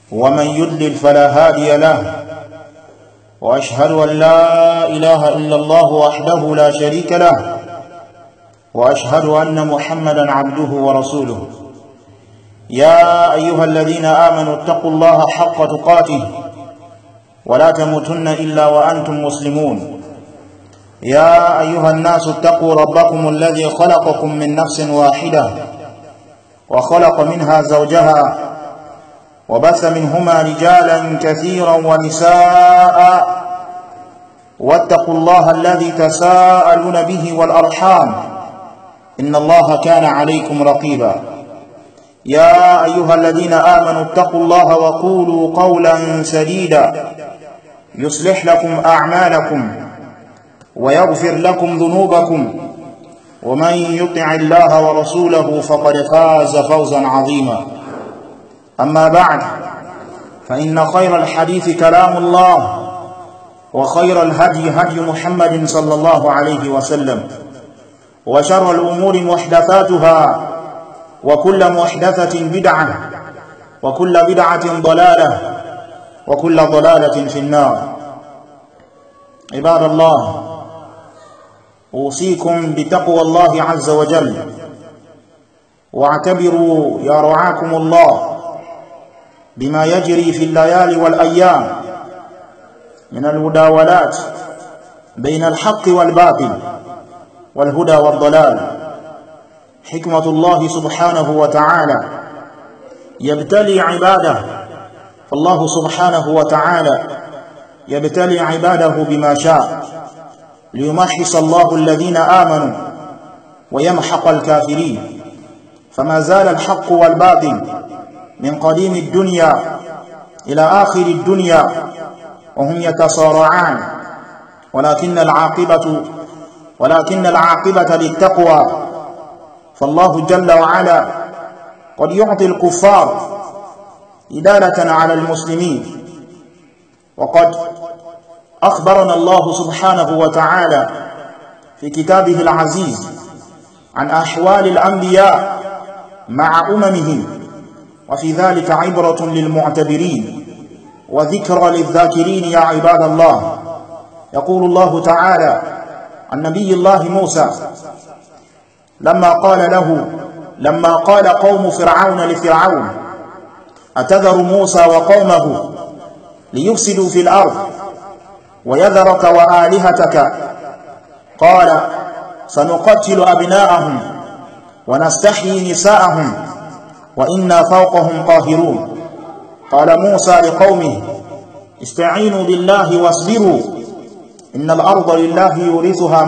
ومن يضلل فلا هادي له، وأشهد أن لا إله إلا الله وحده لا شريك له، وأشهد أن محمدا عبده ورسوله. يا أيها الذين آمنوا اتقوا الله حق تقاته ولا تموتن إلا وأنتم مسلمون. يا أيها الناس اتقوا ربكم الذي خلقكم من نفس واحدة وخلق منها زوجها وبث منهما رجالا كثيرا ونساء، واتقوا الله الذي تساءلون به والأرحام إن الله كان عليكم رقيبا. يا أيها الذين آمنوا اتقوا الله وقولوا قولا سديدا يصلح لكم أعمالكم ويغفر لكم ذنوبكم، ومن يطع الله ورسوله فقد فاز فوزا عظيما. أما بعد، فإن خير الحديث كلام الله، وخير الهدي هدي محمد صلى الله عليه وسلم، وشر الأمور محدثاتها، وكل محدثة بدعة، وكل بدعة ضلالة، وكل ضلالة في النار. عباد الله، أوصيكم بتقوى الله عز وجل، واعتبروا يا رعاكم الله بما يجري في الليالي والأيام من المداولات بين الحق والباطل والهدى والضلال. حكمة الله سبحانه وتعالى يبتلي عباده، فالله سبحانه وتعالى يبتلي عباده بما شاء ليمحص الله الذين آمنوا ويمحق الكافرين. فما زال الحق والباطل من قديم الدنيا إلى آخر الدنيا وهم يتصارعان، ولكن العاقبة للتقوى. فالله جل وعلا قد يعطي الكفار إدالة على المسلمين، وقد أخبرنا الله سبحانه وتعالى في كتابه العزيز عن أحوال الأنبياء مع أممهم، وفي ذلك عبرة للمعتبرين وذكرى للذاكرين يا عباد الله. يقول الله تعالى عن نبي الله موسى لما قال قوم فرعون لفرعون: أتذر موسى وقومه ليفسدوا في الأرض ويذرك وآلهتك؟ قال: سنقتل أبناءهم ونستحيي نساءهم وإنا فوقهم قاهرون. قال موسى لقومه: استعينوا بالله واصبروا إن الأرض لله يورثها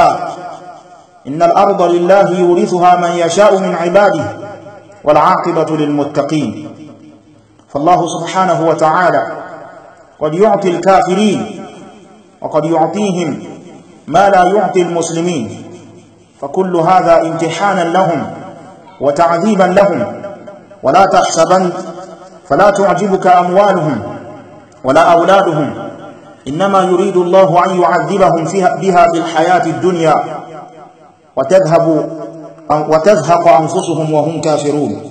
من يشاء من عباده والعاقبة للمتقين. فالله سبحانه وتعالى قد يعطي الكافرين وقد يعطيهم ما لا يعطي المسلمين، فكل هذا امتحانا لهم وتعذيبا لهم. ولا تحسبن، فلا تعجبك أموالهم ولا أولادهم، إنما يريد الله أن يعذبهم بها في الحياة الدنيا وتذهب أنفسهم وهم كافرون.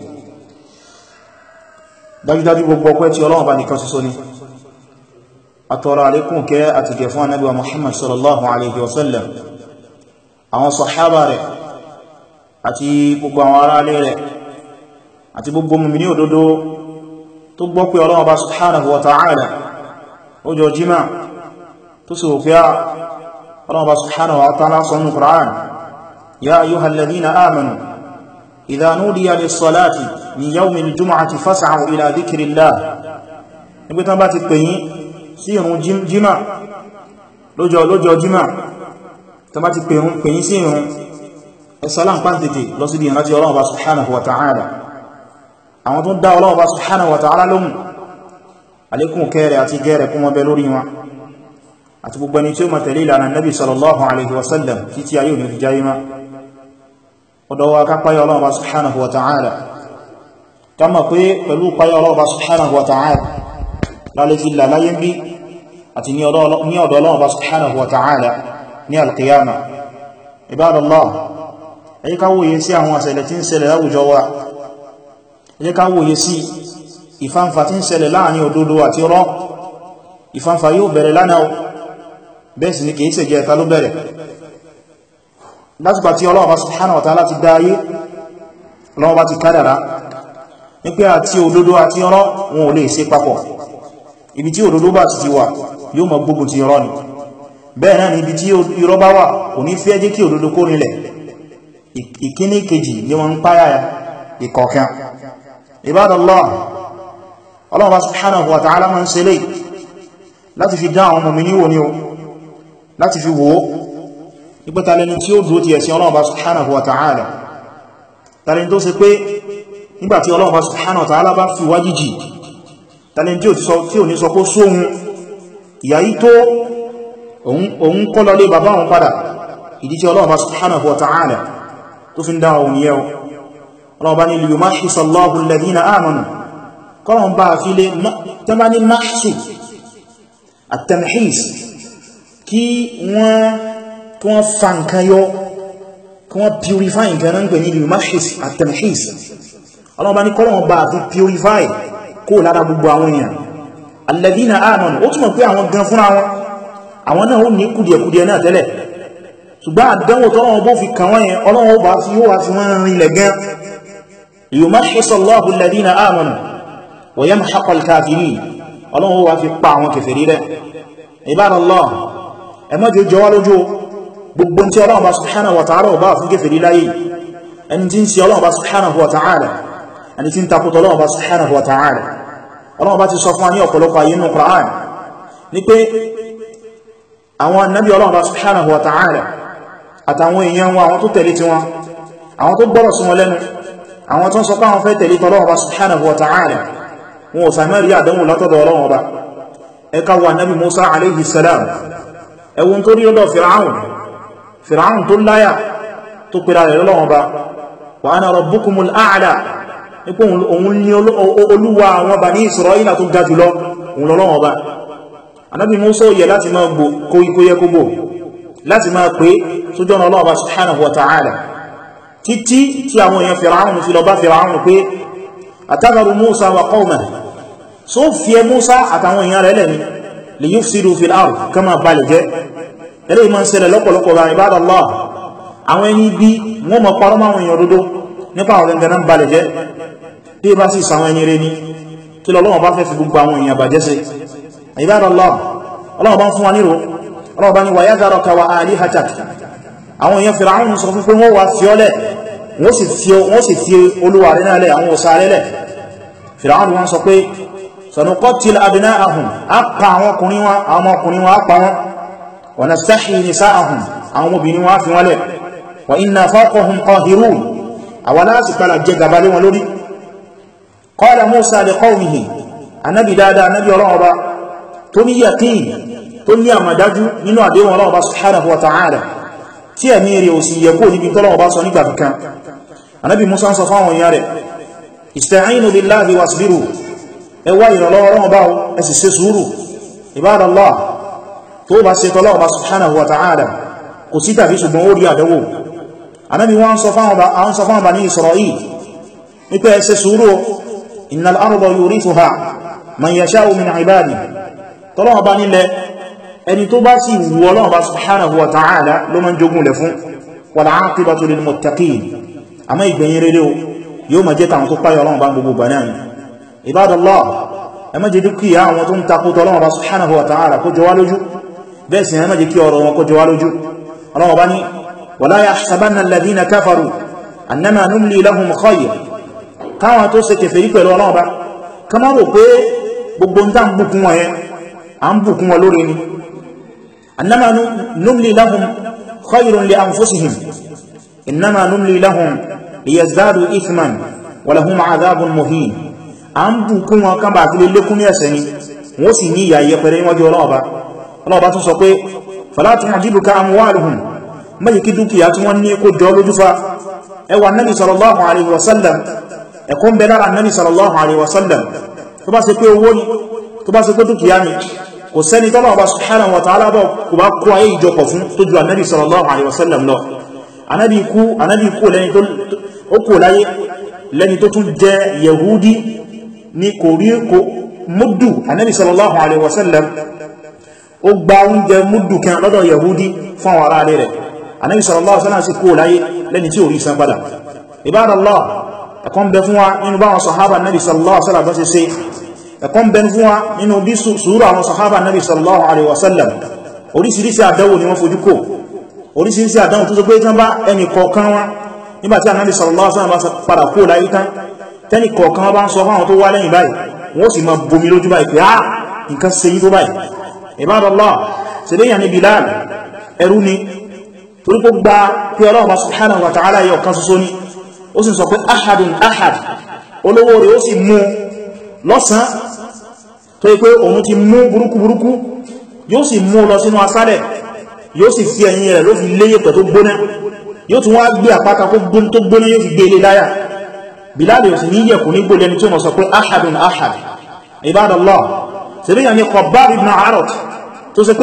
dájúdájú gbogbo ọpẹ́ tí Ọlọ́run bá nìkan ṣoṣo ni. Àtọrọ àlékún kẹ́ àti gẹ̀ fún Ànábì wa Muhammad sallallahu alaihi wasallam, àwọn sàhábà rẹ̀ àti gbogbo àwọn ará ilé rẹ̀ àti gbogbo mùmínì òdodo tó gbọ́ pé Ọlọ́run bá subhanahu wa ta'ala ọjọ́ jímà tó sì wò pé Ọlọ́run bá subhanahu wa ta'ala sọ nínú Qur'an: ya ayyuhal ladhina amanu idha nudiya lis-salati min yawmil jumu'ati fas'aw ila dhikrillah. nígbé tán bá ti pè yín sí ìrun jímà lọ́jọ́ jímà, tán bá ti pè yín sí ìrun ẹ̀sọ́lá pàntètè lọ sí ìrántí Ọlọ́run bá subhanahu wa ta'ala. àwọn tó dá Ọlọ́run bá subhanahu wa ta'ala lóhùn, alékún kẹrẹ àti gẹrẹ kún mọ́ bẹ lórí wọn àti gbogbo ẹni tí ó ma tẹ̀lé ìlànà Nabi sallallahu alaihi wasallam títí ayé òní fi jáyé má. ọ̀dọ̀ wa ká páyà Ọlọ́run bá subhanahu wa ta'ala, ká mọ̀ pé pẹ̀lú páyà Ọlọ́run bá subhanahu wa ta'ala lálẹ́ fi lálàyé bí àti ní ọ̀dọ̀ Ọlọ́run bá subhanahu wa ta'ala ní alqiyama. Ibadallah, ẹ jẹ́ ká wòye sí àwọn àṣẹlẹ̀ tí ń ṣẹlẹ̀ láwùjọ wa, ẹ jẹ́ ká wòye sí ìfàǹfà tí ń ṣẹlẹ̀ láàrin òdodo àti irọ́ ìfàǹfà yóò bẹ̀rẹ̀ lánàá bẹ́ẹ̀ sì ni kìí ṣe jẹ́ ẹ̀ta ló bẹ̀rẹ̀ látìgbà tí Ọlọ́run subhanahu wa ta'ala ti dá ayé Ọlọ́run bá ti kádàrá ní pé àti òdodo àti irọ́ wọn ò lè ṣe papọ̀ ibi tí òdodo bá ti wà yóò máa gbógun ti irọ́ ni bẹ́ẹ̀ náà ni ibi tí irọ́ bá wà kò ní fẹ́ jẹ́ kí òdodo kó rinlẹ̀ ìkíní kejì ni wọ́n ń páyà ìkọ̀ọ̀kan Ibadallah Allah subhanahu wa ta'ala máa ń ṣe lè láti fi dá àwọn mùmínì wò ní o láti fi wò ipé tàlẹni tí ó dúró ti ẹ̀sìn Allah subhanahu wa ta'ala tàlẹni tó ṣe pé nígbàtí Allah subhanahu wa ta'ala bá fi wájíjì tàlẹni tí ò ní sọ kó sóhun ìyàyí tó òun kọ́ lọ lé bàbá wọn padà ìdí tí Allah subhanahu wa ta'ala tó fi ń dá òun yẹ́ Allah bá ní liyumahhisa Allahu alladhina amanu kọ́lọ̀n bá fi lè tẹ́bá ní mahsu at-tamhis kí wọ́n fa nǹkan yọ kí wọ́n purify nǹkan náà ń pè ní liyumahhis at-tamhis Allah bá ní kọ́lọ̀n bá fi purify kó lára gbogbo àwọn èèyàn alladhina amanu ó túnmọ̀ pé àwọn gan fúnra wọn àwọn náà ó ní kùdìẹ̀kùdìẹ̀ náà tẹ́lẹ̀ ṣùgbọ́n àdánwò tọ́lọ́wọ́ bó fi kàn wọ́n yẹn Ọlọ́run bá fi yóò wá fi wọ́n rin ilẹ̀ gan liyumahhisa Allahu alladhina amanu wa yamhaqa al-kafirin Ọlọ́run wá fi pa àwọn kèfèrí rẹ̀ Ibadallah ẹ má jẹ́ jọ wá lójú gbogbo tí Ọlọ́run bá subhanahu wa ta'ala bá fún kèfèrí láyé ẹni tí ń ṣe Ọlọ́run bá subhanahu wa ta'ala ẹni tí ń takùtọ̀ Ọlọ́run bá subhanahu wa ta'ala Ọlọ́run bá ti sọ fún wa ní ọ̀pọ̀lọpọ̀ ayé nínú Qur'an ní pé àwọn annabi Ọlọ́run bá subhanahu wa ta'ala àtàwọn èèyàn wọn àwọn tó tẹ̀lé ti wọn àwọn tó gbọ́rọ̀ sí wọn lẹ́nu àwọn tó ń sọ pé àwọn fẹ́ tẹ̀lé tọ́lọ́run bá subhanahu wa ta'ala wọn ò sàmẹ́rí àdánwò látọ̀dọ̀ Ọlọ́run ọba ẹka wà nábi Musa alayhi salam ẹwùn tó rí lọ́dọ̀ Fir'aun tó láyà tó pèrà rẹ̀ lọ́wọ́ ọba wa ana rabbukumul a'la ipò òun ní olúwa àwọn Bani Isra'ila tó ga jùlọ òun lọ́wọ́ ọba anábi Musa yẹ láti máa gbò kó ikó yẹ kógbò láti máa pé tó jọ́nà Ọlọ́run subhanahu wa ta'ala títí tí àwọn èèyàn Fir'aun fi lọ bá Fir'aun pé atadharu Musa wa qawmahu so fi Musa àtàwọn èèyàn rẹ̀ lẹ́ni li yufsidu fil ard kama balẹ̀ jẹ́ ẹlẹ́ ìmọ̀ ṣẹlẹ̀ lọ́pọ̀lọpọ̀ bá Ibadallah àwọn ẹni bí wọ́n mọ̀ parọ́ máwọn èèyàn dúdó nípa àwọn ẹgbẹ̀rẹ̀ balẹ̀ jẹ́ bí bá sì sàwọn ẹni rẹ̀ ní kí lọ́wọ́ bá fẹ́ fi gbogbo àwọn èèyàn bàjẹ́ sí Ibadallah Ọlọ́run bá ń fún wa níro Ọlọ́run bá ní wa yadharaka wa alihatak àwọn èèyàn Fir'aun sọ fún pé wọ́n wà fi ọlẹ̀ wọ́n sì fi olúwa rẹ̀ náà lẹ̀ àwọn òsà rẹ̀ lẹ̀ Fir'aun wọ́n sọ pé sanuqattil abna'ahum apá àwọn ọkùnrin wọn apá wọn wa nastahyi nisa'ahum àwọn obìnrin wọn fi wọ́n lẹ̀ wa inna fawqahum qahirun àwọn láti pàlà jẹ gàbálé wọn lórí qala Musa li qawmihi anábi dáadáa anábi Ọlọ́run Ọba tó ní yaqin tó ní àmàdájú nínú àdéhùn Ọlọ́run Ọba subhanahu wa ta'ala tí ẹ̀mí rẹ̀ ò sì yẹ kó níbi tọ́lọ́run Ọba sọ nígbà kankan anábi Musa ń sọ fáwọn èèyàn rẹ̀ ista'inu billahi wasbiru ẹ wá ìrànlọ́wọ́ Ọlọ́run Ọba ẹ sì ṣe sùúrù Ibadallah tó bá ṣe tọ́lọ́run Ọba subhanahu wa ta'ala kò sí tàbí ṣùgbọ́n ó rí àdánwò anábi wọ́n sọ fáwọn Bani Isra'il nípa ẹ ṣe sùúrù innal arda yurithuha man yasha'u min ibadihi tọ́lọ́run Ọba nílẹ̀ ẹni tó bá sì wù Ọlọ́run Ọba subhanahu wa ta'ala ló máa ń jogún lẹ̀ fún wal aqibatu lil muttaqin àmọ́ ìgbẹ̀yìn rere yóò máa jẹ́ tàwọn tó páyà Ọlọ́run Ọba gbogbo gbà náà Ibadallah ẹ má jẹ́ dúkìá àwọn tó ń takò Ọlọ́run Ọba subhanahu wa ta'ala kó jọ wá lójú bẹ́ẹ̀ sì ẹ má jẹ́ kí ọ̀rọ̀ wọn kó jọ wá lójú Ọlọ́run Ọba ní wala yahsabanna alladhina kafaru annama numli lahum khayr káwọn tó ṣe kèfèrí pẹ̀lú Ọlọ́run Ọba ká má rò pé gbogbo ń tàn bùkún wọn yẹn à ń bùkún wọn lórí ni annama numli lahum khayrun li anfusihim innama numli lahum liyazdadu ithman wa lahum adhabun muhin a ń bùkún wọn kan bá fi lè lékún ní ẹ̀ṣẹ̀ ni wọ́n sì ní ìyà yẹpẹrẹ níwájú Ọlọ́ọ̀bá tún sọ pé fala tu'jibuka amwaluhum mẹ́jì kí dúkìá tí wọ́n ní kó jọ lójú fa ẹwà Nabi sallallahu alaihi wasallam ẹ̀kọ́ ń bẹ lára Nabi sallallahu alaihi wasallam tó bá ṣe pé owó ni tó bá ṣe pé dúkìá ni kò sẹ́ni tọ́lọ̀ Ọba subhanahu wa ta'ala bọ̀ kò bá kó ayé ìjọpọ̀ fún tó ju Nabi sallallahu alaihi wasallam lọ Ànábì kú lẹ́ni tó kú láyé lẹ́ni tó tún jẹ́ Yahudi ní kò rí kò múdù Ànábì sallallahu alaihi wasallam ó gba oúnjẹ múdù kan lọ́dọ̀ Yahudi fún àwọn ará rẹ̀. Ànábì sallallahu alaihi wasallam sì kó láyé lẹ́ni tí ò rí san padà. Ibadallah, ẹ̀kọ́ ń bẹ fún wa nínú báwọn sahaba Ànábì sallallahu alaihi wasallam bá ṣe ṣe, ẹ̀kọ́ ń bẹ fún wa nínú bí sùúrù àwọn sahaba Ànábì sallallahu alaihi wasallam. Oríṣiríṣi àdánwò ni wọ́n fojú kò, oríṣiríṣi àdánwò tó sọ pé tán bá ẹnì kọ̀ọ̀kan wọn nígbàtí Ànábì sallallahu alaihi wasallam bá padà kó láyé tán, tẹ́nì kọ̀ọ̀kan wọn bá ń sọ fáwọn tó wá lẹ́yìn báyìí wọ́n sì máa bomi lójú báyìí pé nǹkan ṣe yí tó báyìí. Ibadallah, ṣe léyàn ní Bilal ẹrú ni torí kó gba pé Ọlọ́run subhanahu wa ta'ala yọ kan ṣoṣo ni, ó sì sọ pé ahadun ahad, olówó rẹ̀ ó sì mú lọ́sàn tó yí pé òun ti mú burúkú yóò sì mú lọ sínú asálẹ̀, yóò sì fi ẹ̀yìn rẹ̀ ló fi léyè pẹ̀ tó gbóná, yóò tún wá gbé àpáta tó gbóná yóò fi gbé ilé láyà. Bilal yóò sì ní yẹ̀kù ní gbólẹ́ni tí ó mọ̀ sọ pé ahadun ahad. Ibadallah, sẹ́bíyàn ni Khabbab ibn Arat tó ṣe pé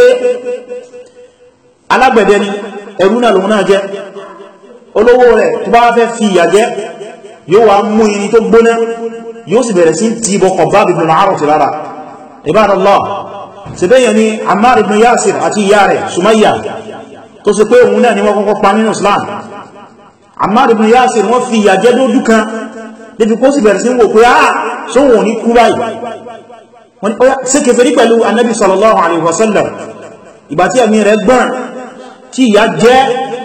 alágbẹ̀dẹ ni, ẹrú náà lòun náà jẹ́, olówó rẹ̀ tó bá fẹ́ fi ìyà jẹ yóò wá mú irin tó gbóná yóò sì bẹ̀rẹ̀ sí ti bọ Khabbab ibn Arat lára. Ibadallah, sẹ́bíyàn ni Ammar ibn Yasir àti ìyá rẹ̀ Sumayya tó ṣe pé òun náà ni wọ́n kọ́kọ́ pa nínú Islam. Ammar ibn Yasir wọ́n fi ìyà jẹ lójú kan débi kó sì bẹ̀rẹ̀ sí wò pé sóhun ní kú báyìí, wọ́n ni ṣe kèfèrí pẹ̀lú Annabi sallallahu alaihi wasallam. ìgbà tí ẹ̀mí rẹ̀ gbọ́n tí ìyà jẹ́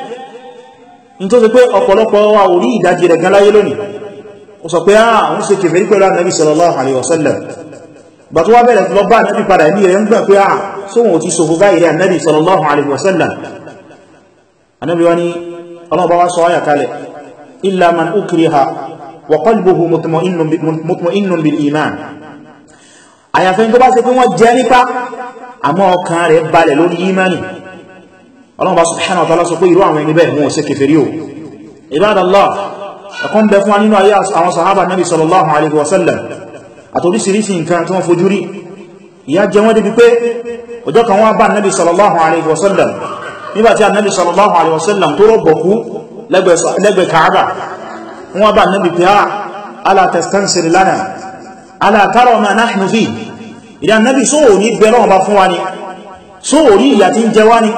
in tó ṣe pé ọ̀pọ̀lọpọ̀ wa orí ìdájí rẹ̀ gan láyé lónìí, ó sọ pé àwọn ṣe kèfèrí pẹ̀lú Annabi sallallahu alaihi wasallam. bà tó wá bẹ̀rẹ̀ lọ bá Annabi padà ẹ̀mí rẹ̀ ń gbọ́n pé sóhun ti sòfò báyìí rẹ̀ Annabi sallallahu alaihi wasallam. Annabi wá ní ọlọ́ọ̀bá wá sọ áyà kalẹ̀ illa man ukriha wa qalbuhu mutma'innun bil iman, àyàfẹ́ tó bá ṣe pé wọ́n jẹ́ nípa àmọ́ ọkàn rẹ̀ balẹ̀ lórí imani. Ọlọ́run subhanahu wa ta'ala sọ pé irú àwọn ẹni bẹ́ẹ̀ wọ́n ṣe kèfèrí o. Ibadallah, ẹ̀kọ́ ń bẹ fún wa nínú ayé àwọn sahaba Nabi sallallahu alaihi wasallam àtorísìírísìí nǹkan tí wọ́n fojú rí. Ìyà jẹ wọ́n débi pé ọjọ́ kan wọ́n bá Nabi sallallahu alaihi wasallam nígbàtí Nabi sallallahu alaihi wasallam tó rọ̀gbọ̀kú lẹ́gbẹ̀ẹ́ Kaaba. wọ́n bá Nabi pé ala tastansir lana ala tara ma nahnu fi, ìdá Nabi sóò ní bẹ̀rẹ̀ ọba fún wa ni, sóò rí ìyà tí ń jẹ wá ni.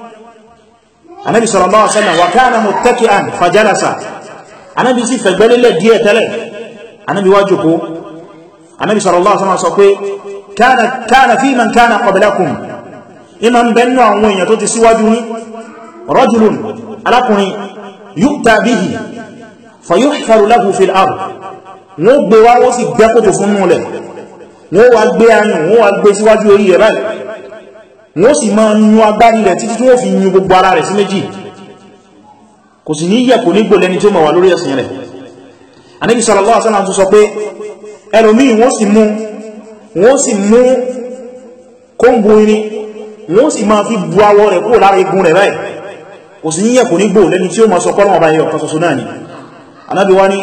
Nabi sallallahu alaihi wasallam wa kana muttaki'an fajalasa, Nabi sì fẹ̀gbẹ́lélẹ̀ díẹ̀ tẹ́lẹ̀, Nabi wá jókòó. Nabi sallallahu alaihi wasallam sọ pé kana fi man kana qablakum, ìmọ̀ ń bẹ̀nú àwọn èèyàn tó ti síwájú ní rajulun alákùnrin yu'ta bihi fayuhfaru lahu fil ard, wọ́n gbé wá wọ́n sì gbẹ́ kòtò fún múlẹ̀, wọ́n wá gbé ayùn wọ́n wá gbé síwájú orí rẹ̀ báyìí, wọ́n sì máa yún agbárí rẹ̀ títí tí wọ́n fi yún gbogbo ara rẹ̀ sí méjì, kò sì ní yẹ̀ kò ní gbò lẹ́ni tí ó máa wà lórí ẹ̀sìn rẹ̀. Ànábì sallallahu alaihi wasallam sọ pé ẹlòmíì wọ́n sì mú kóńgò irin wọ́n sì máa fi bu awọ rẹ̀ kúrò lára igun rẹ̀ báyìí, kò sì ní yẹ̀ kò ní gbò lẹ́ni tí ó máa sọ pọ́lọ́wọ́ báyìí ọ̀kan ṣoṣo náà ni. Ànábì wá ní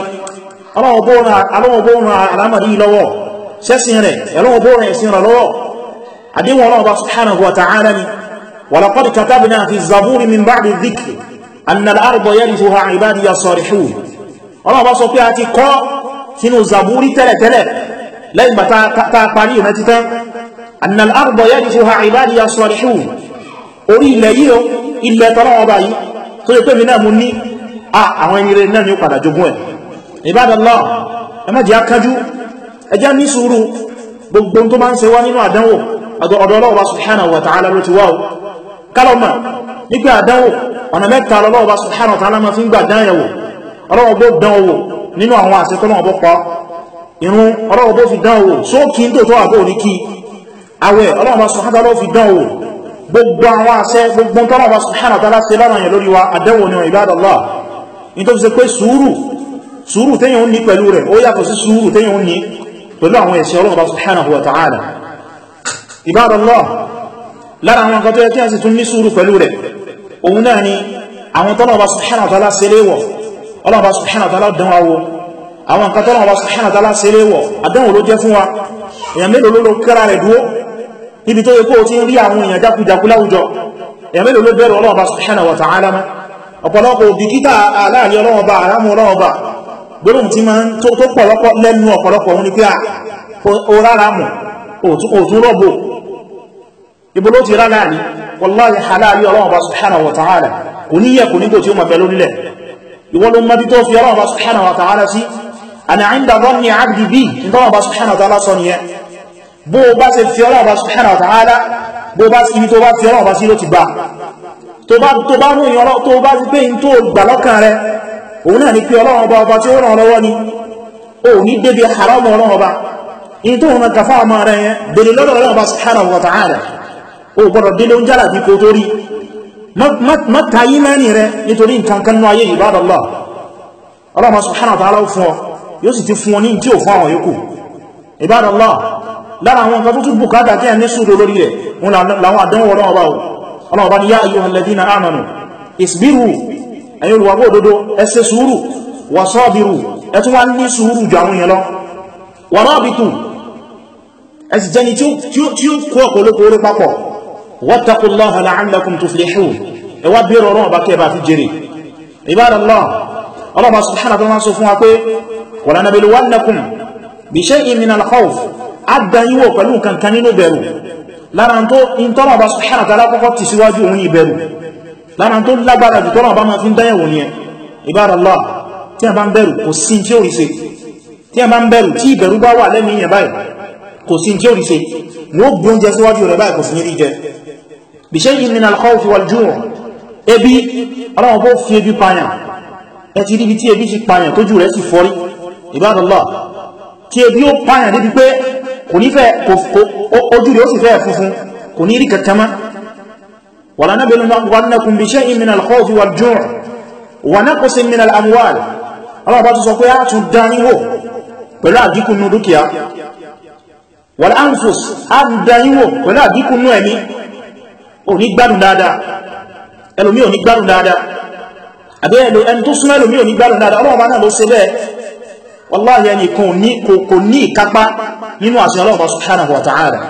ọlọ́wọ́ alámàrí lọ́wọ́ sẹ́sìn rẹ̀, ọlọ́wọ́ bóòrùn ẹ̀sìn rẹ̀ lọ́wọ́, àdíwọ̀n ọlọ́wọ́ subhanahu wa ta'ala ni wa laqad katabna fi zaburi min ba'di dhikri anna al-arda yarithuha ibadiya as-salihun. Ọlọ́wọ́ sọ pé a ti kọ́ sínú zaburi tẹ́lẹ̀tẹ́lẹ̀ lẹ́yìn bá ta parí ìrìn títán, anna al-arda yarithuha ibadiya as-salihun, orí ilẹ̀ yíò ilẹ̀ tọ́lọ́wọ́ báyìí tó yẹ pé mi náà mú ní àwọn ẹni rẹ̀ náà ni ó padà jogún ẹ̀. Ibadallah, ẹ má jẹ́ akájú, ẹ jẹ́ ní sùúrù, gbogbo tó máa ń ṣe wá nínú àdánwò ọ̀dọ̀ Ọlọ́run subhanahu wa ta'ala ló ti wá o. kálọ̀mà nígbà àdánwò ọ̀nà mẹ́ta Ọlọ́run subhanahu wa ta'ala máa fi ń gbà dányẹ̀wò. Ọlọ́run bó dánwò nínú àwọn àṣẹ tọ́lọ́run bó pa ìrun, Ọlọ́run bó fi dánwò sókí tó tó àbò ní kí àwẹ̀, Ọlọ́run subhanahu wa ta'ala fi dánwò gbogbo àwọn àṣẹ gbogbo tọ́lọ́run subhanahu wa ta'ala ṣe lọ́rọ̀ yẹn lórí wa àdánwò ní Ibadallah. ní tó fi ṣe pé sùúrù tẹ́yàn ń ní pẹ̀lú rẹ̀ ó yàtọ̀ sí sùúrù tẹ́yàn ń ní pẹ̀lú àwọn ẹ̀ṣẹ̀ Ọlọ́run subhanahu wa ta'ala. Ibadallah, lára àwọn nǹkan tó yẹ kí a sì tún ní sùúrù pẹ̀lú rẹ̀ òun náà ni àwọn tọ́lọ́run subhanahu wa ta'ala ṣe léèwọ̀, Ọlọ́run subhanahu wa ta'ala dán wa wò. àwọn nǹkan tọ́lọ́run subhanahu wa ta'ala ṣe léèwọ̀ àdánwò ló jẹ́ fún wa. èèyàn mélòó ló kíra rẹ̀ dúró níbi tó yẹ kó o ti ń rí àwọn èèyàn jákujàku láwùjọ, èèyàn mélòó ló bẹ̀rù Ọlọ́run subhanahu wa ta'ala mọ́. ọ̀pọ̀lọpọ̀ òbìkítà aláàrí Ọlọ́run bá àrámù Ọlọ́run bá gbóòrùn tí máa ń tó pọ̀lọpọ̀ lẹ́nu ọ̀pọ̀lọpọ̀ òun ni pé o rárá mọ̀ o tún rọ́bò ibo ló ti rárá ní wallahi halali Ọlọ́run bá subhanahu wa ta'ala kò ní yẹ kò nígbò tí ó ma bẹ lórílẹ̀ ìwọ́n ló mọ́bí tó fi Ọlọ́run bá subhanahu wa ta'ala sí ana inda dhanni abdi bi ní Ọlọ́run bá subhanahu wa ta'ala sọ nìyẹn bó bá ṣe fi Ọlọ́run bá subhanahu wa ta'ala bó bá ibi tó bá fi Ọlọ́run bá sí ló ti gbà tó bá mú ìyọ́rọ̀ tó bá ti pé in tó gbà lọ́kàn rẹ òun náà ni pé Ọlọ́run ọba tí ó ràn lọ́wọ́ ni ó ní débi haram Ọlọ́run ọba in tó wọn kàfà ọmọ rẹ̀ yẹn bèèrè lọ́dọ̀ Ọlọ́run ọba subhanahu wa ta'ala ó gbọ́dọ̀ délé ń jára bí kò tó rí mọ́ta yí mẹ́rin rẹ nítorí nǹkan kan náà ayé ibadallah Ọlọ́run subhanahu wa ta'ala fún ọ yóò sì ti fún ọ ní tí ó fún àwọn yòókù ibadallah lára àwọn nǹkan tó tún bùkátà kí ẹni sùúrù lórí rẹ̀ wọn làwọn àdánwò Ọlọ́run ọba Ọlọ́run ọba ni yá ayyuhal ladhina amanu isbiru ẹ̀yin olùwàgbọ́ òdodo ẹ ṣe sùúrù wa sabiru ẹ tún wá ní sùúrù jù àwọn èèyàn lọ wa rabitu ẹ sì jẹni tí ó kó ọ̀pọ̀lọpọ̀ orí papọ̀ wattaqullaha la'allakum tuflihun ẹ wá bẹ̀rẹ̀ Ọlọ́run ọba kẹba fi jèrè ibadallah Ọlọ́run subhanahu wa ta'ala sọ fún wa pé wala nabluwannakum bi shay'in min al-khawf àdáyíwò pẹ̀lú kankan nínú bẹ̀rù lára tó ìntọ́nà ọba subhanahu wa ta'ala kọ́kọ́ ti síwájú òun ìbẹ̀rù lára tó lágbára jù tọ́nà ọba ma fi ń dáyẹ̀wò ní ẹ ibadallah tí a bá ń bẹ̀rù kò sí tí ó rí ṣe tí a bá ń bẹ̀rù tí ìbẹ̀rù bá wà lẹ́mí ìyẹn báyìí kò sí tí ó rí ṣe wọ́n gbé oúnjẹ síwájú rẹ̀ báyìí kò sí ní rí jẹ bi shay'in min al-khawfi wal-ju' ebi ọlọ́wọ́ bó fi ebi pààyàn ẹ ti ríbi tí ebi ti pààyàn tójú rẹ̀ sì fọ́rí ibadallah tí ebi ó pààyàn débi pé kò ní fẹ́ ojú rẹ̀ ó sì fẹ́ funfun kò ní rí kakkama wala nabluwannakum bi shay'in min al-khawfi wal-ju' wa naqsin min al-amwal Allah bá tún sọ pé a tún dáníwò pẹ̀lú àdínkù nú dúkìá wal-anfus a tún dáníwò pẹ̀lú àdínkù nú ẹ̀mí ò ní gbádùn dáadáa ẹlòmí ò ní gbádùn dáadáa àbẹ́ ẹni tó súnmọ́ ẹlòmí ò ní gbádùn dáadáa Allah bá náà ló ṣe bẹ́ẹ̀ wallahi ẹni kò ní ìkápá nínú àṣẹ Allah subhanahu wa ta'ala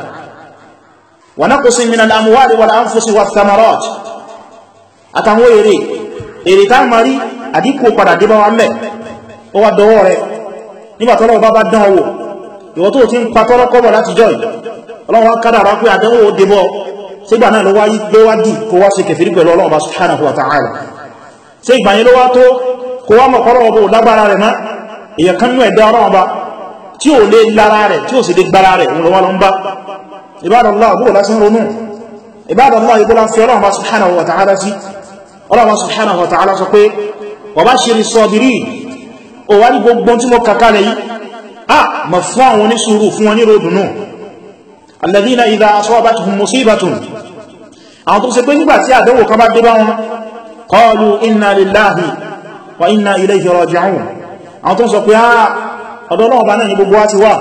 wa naqsin min al-amwali wal-anfusi wath-thamarat àtàwọn èrè tá marí àdínkù padà dé bá wa mẹ́ ó wá dọwọ́ rẹ̀ nígbàtọ́lọ́wọ́ bá dán owó ìwọ tó ti ń patọ́lọ́ kọ́bọ̀ láti jọ ọlọ́wọ́ kádàrá pé àdánwò ó débọ́ sígbà náà ló wá dì kó wá ṣe kèfèrí pẹ̀lú Ọlọ́run subhanahu wa ta'ala sí ìgbà yẹn ló wá tó kó wá mọ̀ kọ́lọ́wọ́ bó lágbára rẹ̀ má èyàn kan nú ẹ̀dá Ọlọ́run bá tí ò lè lára rẹ̀ tí ò sì lè gbára rẹ̀ òun lọ́wọ́ lọ ń bá ibadallah bó lásán ronú ibadallah ibó lá fi Ọlọ́run subhanahu wa ta'ala sí Ọlọ́run subhanahu wa ta'ala sọ pé wa bashiri sabirin ó wá ní gbogbo tí mo kàkálẹ̀ yìí ma fún àwọn onísùúrù fún wọn ní ròdùnú alladhina idha asabatuhum musibatun àwọn tó ṣe pé nígbà tí àdánwò kan bá dé bá wọn qalu inna lillahi wa inna ilayhi raji'un àwọn tó sọ pé ọ̀dọ̀ Ọlọ́run bá náà ní gbogbo wá ti wà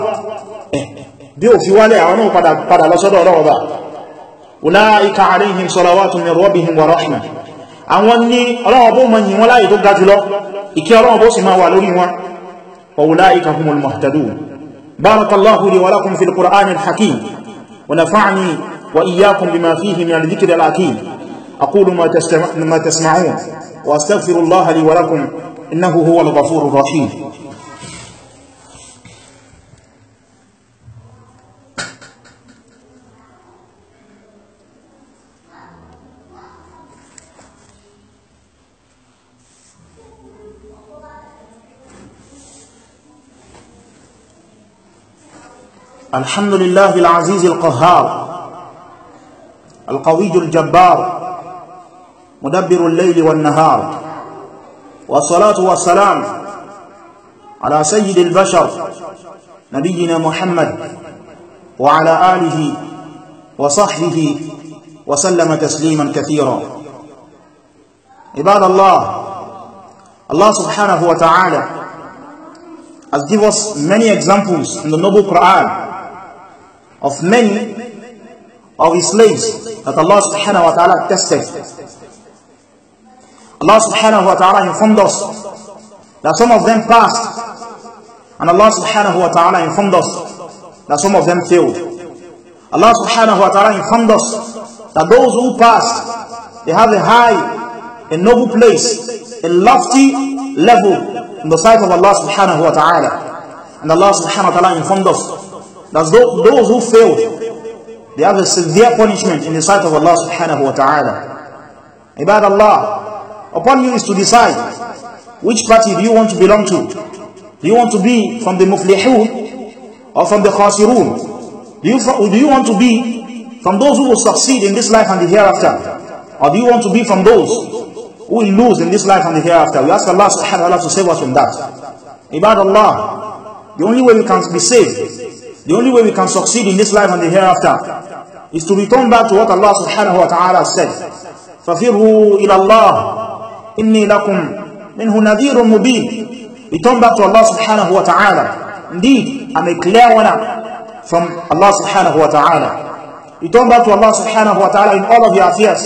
bí ò fi wálẹ̀ àwọn náà padà lọ sọ́dọ̀ Ọlọ́run bá ulaika alayhim salawatun min rabbihim wa rahmah àwọn ní Ọlọ́run bó mọ̀ yìn wọ́n láyé tó ga jùlọ ìkẹ́ Ọlọ́run bó sì máa wà lórí wọn wa ulaika humul muhtadun barakallahu li wa lakum fil qur'anil hakim wa nafa'ani wa iyyakum bima fihi min al-dhikri al-hakim aqulu ma tasma'un wa astaghfirullaha li wa lakum innahu huwal ghafurur rahim الحمد لله العزيز القهار القوي الجبار مدبر الليل والنهار والصلاة والسلام على سيد البشر نبينا محمد وعلى آله وصحبه وسلم تسليما كثيرا عباد الله Allah subhanahu wa ta'ala has given us many examples in the noble Quran of many of his slaves that Allah subhanahu wa ta'ala tested. Allah subhanahu wa ta'ala informed us that some of them passed, and Allah subhanahu wa ta'ala informed us that some of them failed. Allah subhanahu wa ta'ala informed us that those who passed, they have a high, a noble place, a lofty level in the sight of Allah subhanahu wa ta'ala. And Allah subhanahu wa ta'ala informed us That those who failed, they have a severe punishment in the sight of Allah subhanahu wa ta'ala. Ibad Allah, upon you is to decide which party do you want to belong to. Do you want to be from the muflihun or from the khasirun? Do you want to be from those who will succeed in this life and the hereafter? Or do you want to be from those who will lose in this life and the hereafter? We ask Allah subhanahu wa ta'ala to save us from that. Ibad Allah, the only way we can be saved, the only way we can succeed in this life and the hereafter, is to return back to what Allah subhanahu wa ta'ala said. فَفِرُّوا إِلَى اللَّهِ إِنِّي لَكُمْ مِنْهُ نَذِيرٌ مُبِينٌ. Return back to Allah subhanahu wa ta'ala. Indeed, I'm a clear warner from Allah subhanahu wa ta'ala. Return back to Allah subhanahu wa ta'ala in all of your affairs.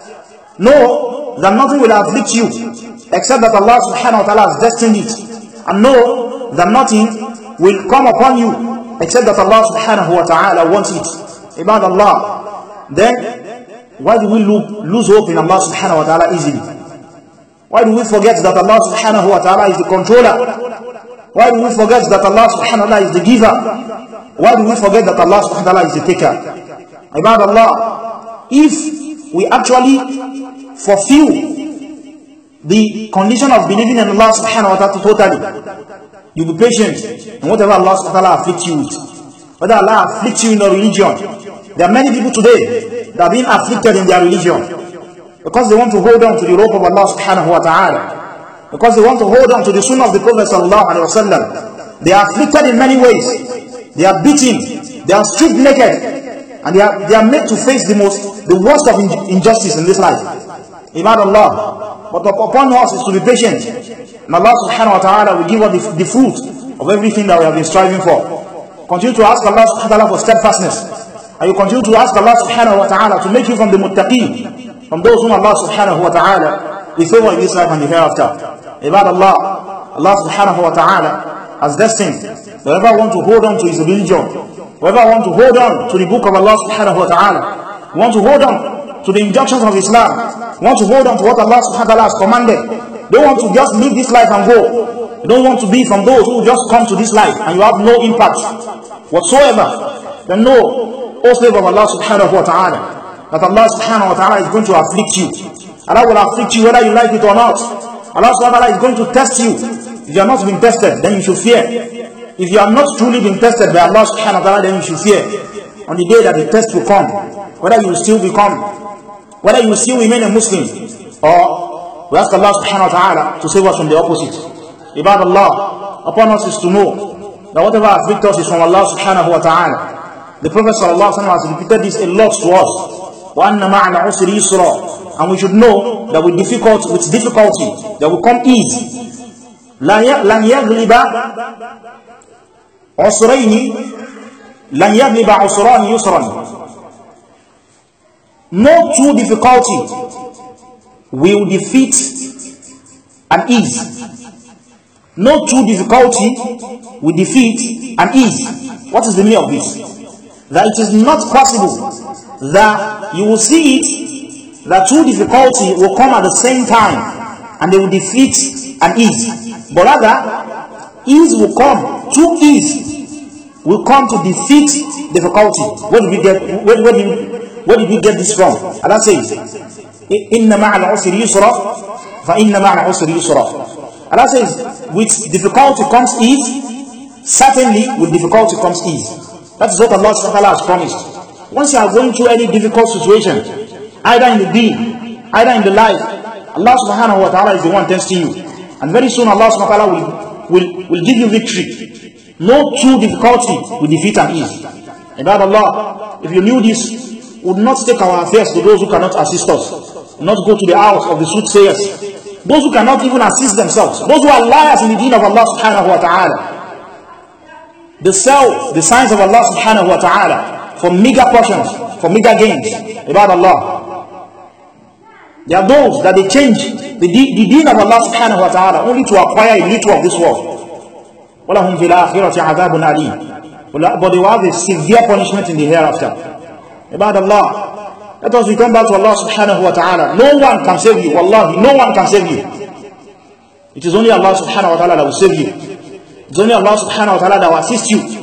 Know that nothing will afflict you except that Allah subhanahu wa ta'ala has destined it. And know that nothing will come upon you except that Allah subhanahu wa ta'ala wants it. Ibad Allah, then why do we lose hope in Allah subhanahu wa ta'ala easily? Why do we forget that Allah subhanahu wa ta'ala is the controller? Why do we forget that Allah subhanahu wa ta'ala is the giver? Why do we forget that Allah subhanahu wa ta'ala is the taker? Ibad Allah, if we actually fulfill the condition of believing in Allah subhanahu wa ta'ala totally, you be patient in whatever Allah subhanahu wa ta'ala afflicts you with. Whether Allah afflicts you in your religion. There are many people today that are being afflicted in their religion because they want to hold on to the rope of Allah subhanahu wa ta'ala, because they want to hold on to the sunnah of the Prophet sallallahu alaihi wasallam. They are afflicted in many ways. They are beaten, they are stripped naked, and they are made to face the worst of injustice in this life. Ibad Allah, but upon us is to be patient, and Allah subhanahu wa ta'ala will give us the fruit of everything that we have been striving for. Continue to ask Allah subhanahu wa ta'ala for steadfastness, and you continue to ask Allah subhanahu wa ta'ala to make you from the muttaqeen, from those whom Allah subhanahu wa ta'ala will favor in this life and the hereafter. Ibad Allah, Allah subhanahu wa ta'ala has destined whoever want to hold on to his religion, whoever want to hold on to the book of Allah subhanahu wa ta'ala, want to hold on to the injunctions of Islam, want to hold on to what Allah subhanahu wa ta'ala has commanded, don't want to just leave this life and go. You don't want to be from those who just come to this life and you have no impact whatsoever. Then know, O slave of Allah subhanahu wa ta'ala, that Allah subhanahu wa ta'ala is going to afflict you. Allah will afflict you whether you like it or not. Allah subhanahu wa ta'ala is going to test you. If you are not being tested, then you should fear. If you are not truly being tested by Allah subhanahu wa ta'ala, then you should fear. On the day that the test will come, whether you will still remain a Muslim, or we ask Allah subhanahu wa ta'ala to save us from the opposite. Ibad Allah, upon us is to know that whatever afflicts us is from Allah subhanahu wa ta'ala. The Prophet sallallahu alaihi wasallam has repeated this a lot to us. وَأَنَّ مَعَ الْعُسْرِ يُسْرًا. And we should know that with difficulty there will come ease. لَنْ يَغْلِبَ عُسْرَانِ يُسْرًا. No true difficulty will defeat an ease. No true difficulty will defeat an ease. What is the meaning of this? That it is not possible that you will see it, that true difficulty will come at the same time and they will defeat an ease. But rather, ease will come, true ease will come to defeat difficulty. Where did we get this from? Allah says, إِنَّ مَعَ الْعُسْرِ يُسْرًا فَإِنَّ مَعَ الْعُسْرِ يُسْرًا. Allah says, with difficulty comes ease, certainly with difficulty comes ease. That is what Allah subhanahu wa ta'ala has promised. Once you are going through any difficult situation, either in the deen, either in the life, Allah subhanahu wa ta'ala is the one testing you. And very soon Allah subhanahu wa ta'ala will give you victory. No true difficulty will defeat an ease. Ibad Allah, if you knew this, we would not take our affairs to those who cannot assist us. Not go to the house of the soothsayers. Those who cannot even assist themselves. Those who are liars in the deen of Allah subhanahu wa ta'ala. They sell the signs of Allah subhanahu wa ta'ala for meager portions, for meager gains. Ibad Allah, there are those that they change the deen of Allah subhanahu wa ta'ala only to acquire a little of this world. وَلَهُمْ فِي الْآخِرَةِ عَذَابٌ أَلِيمٌ. But they will have a severe punishment in the hereafter. Ibad Allah, let us return back to Allah subhanahu wa ta'ala. No one can save you. Wallahi, no one can save you. It is only Allah subhanahu wa ta'ala that will save you. It's only Allah subhanahu wa ta'ala that will assist you.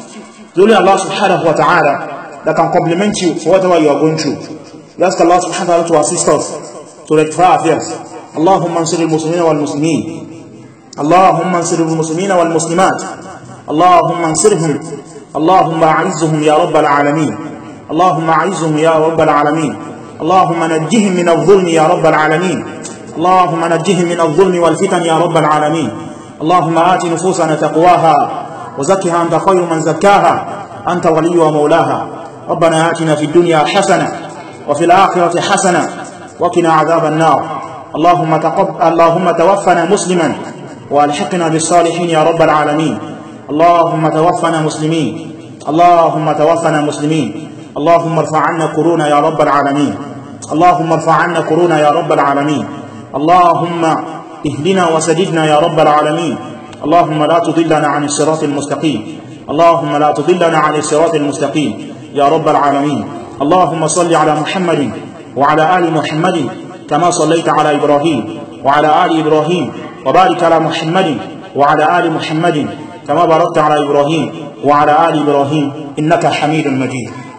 It's only Allah subhanahu wa ta'ala that can compliment you for whatever you are going through. We ask Allah subhanahu wa ta'ala to assist us to rectify affairs. Allahumma ansir al-muslimina wal-muslimin. Allahumma ansir al-muslimina wal-muslimat. Allahumma ansirhum. Allahumma a'izzuhum ya rabbal alameen. Allahumma a'izzuhum ya rabbal alameen. Allahumma najjihim min al-dhulmi ya rabbal alameen. Allahumma najjihim min al-dhulmi wal-fitan ya rabbal alameen. Allahumma ati nufusana taqwaha وزكها أنت خير من زكاها أنت ولي ومولاها ربنا آتنا في الدنيا حسنة وفي الآخرة حسنة وقنا عذاب النار اللهم توفنا مسلما والحقنا بالصالحين يا رب العالمين اللهم توفنا مسلمين اللهم توفنا مسلمين اللهم ارفع عنا كرونا يا رب العالمين اللهم ارفع عنا كرونا يا رب العالمين اللهم اهدنا وسددنا يا رب العالمين اللهم لا تضلنا عن الصراط المستقيم اللهم لا تضلنا عن الصراط المستقيم يا رب العالمين اللهم صل على محمد وعلى آل محمد كما صليت على إبراهيم وعلى آل إبراهيم وبارك على محمد وعلى آل محمد كما باركت على إبراهيم وعلى آل إبراهيم إنك حميد مجيد.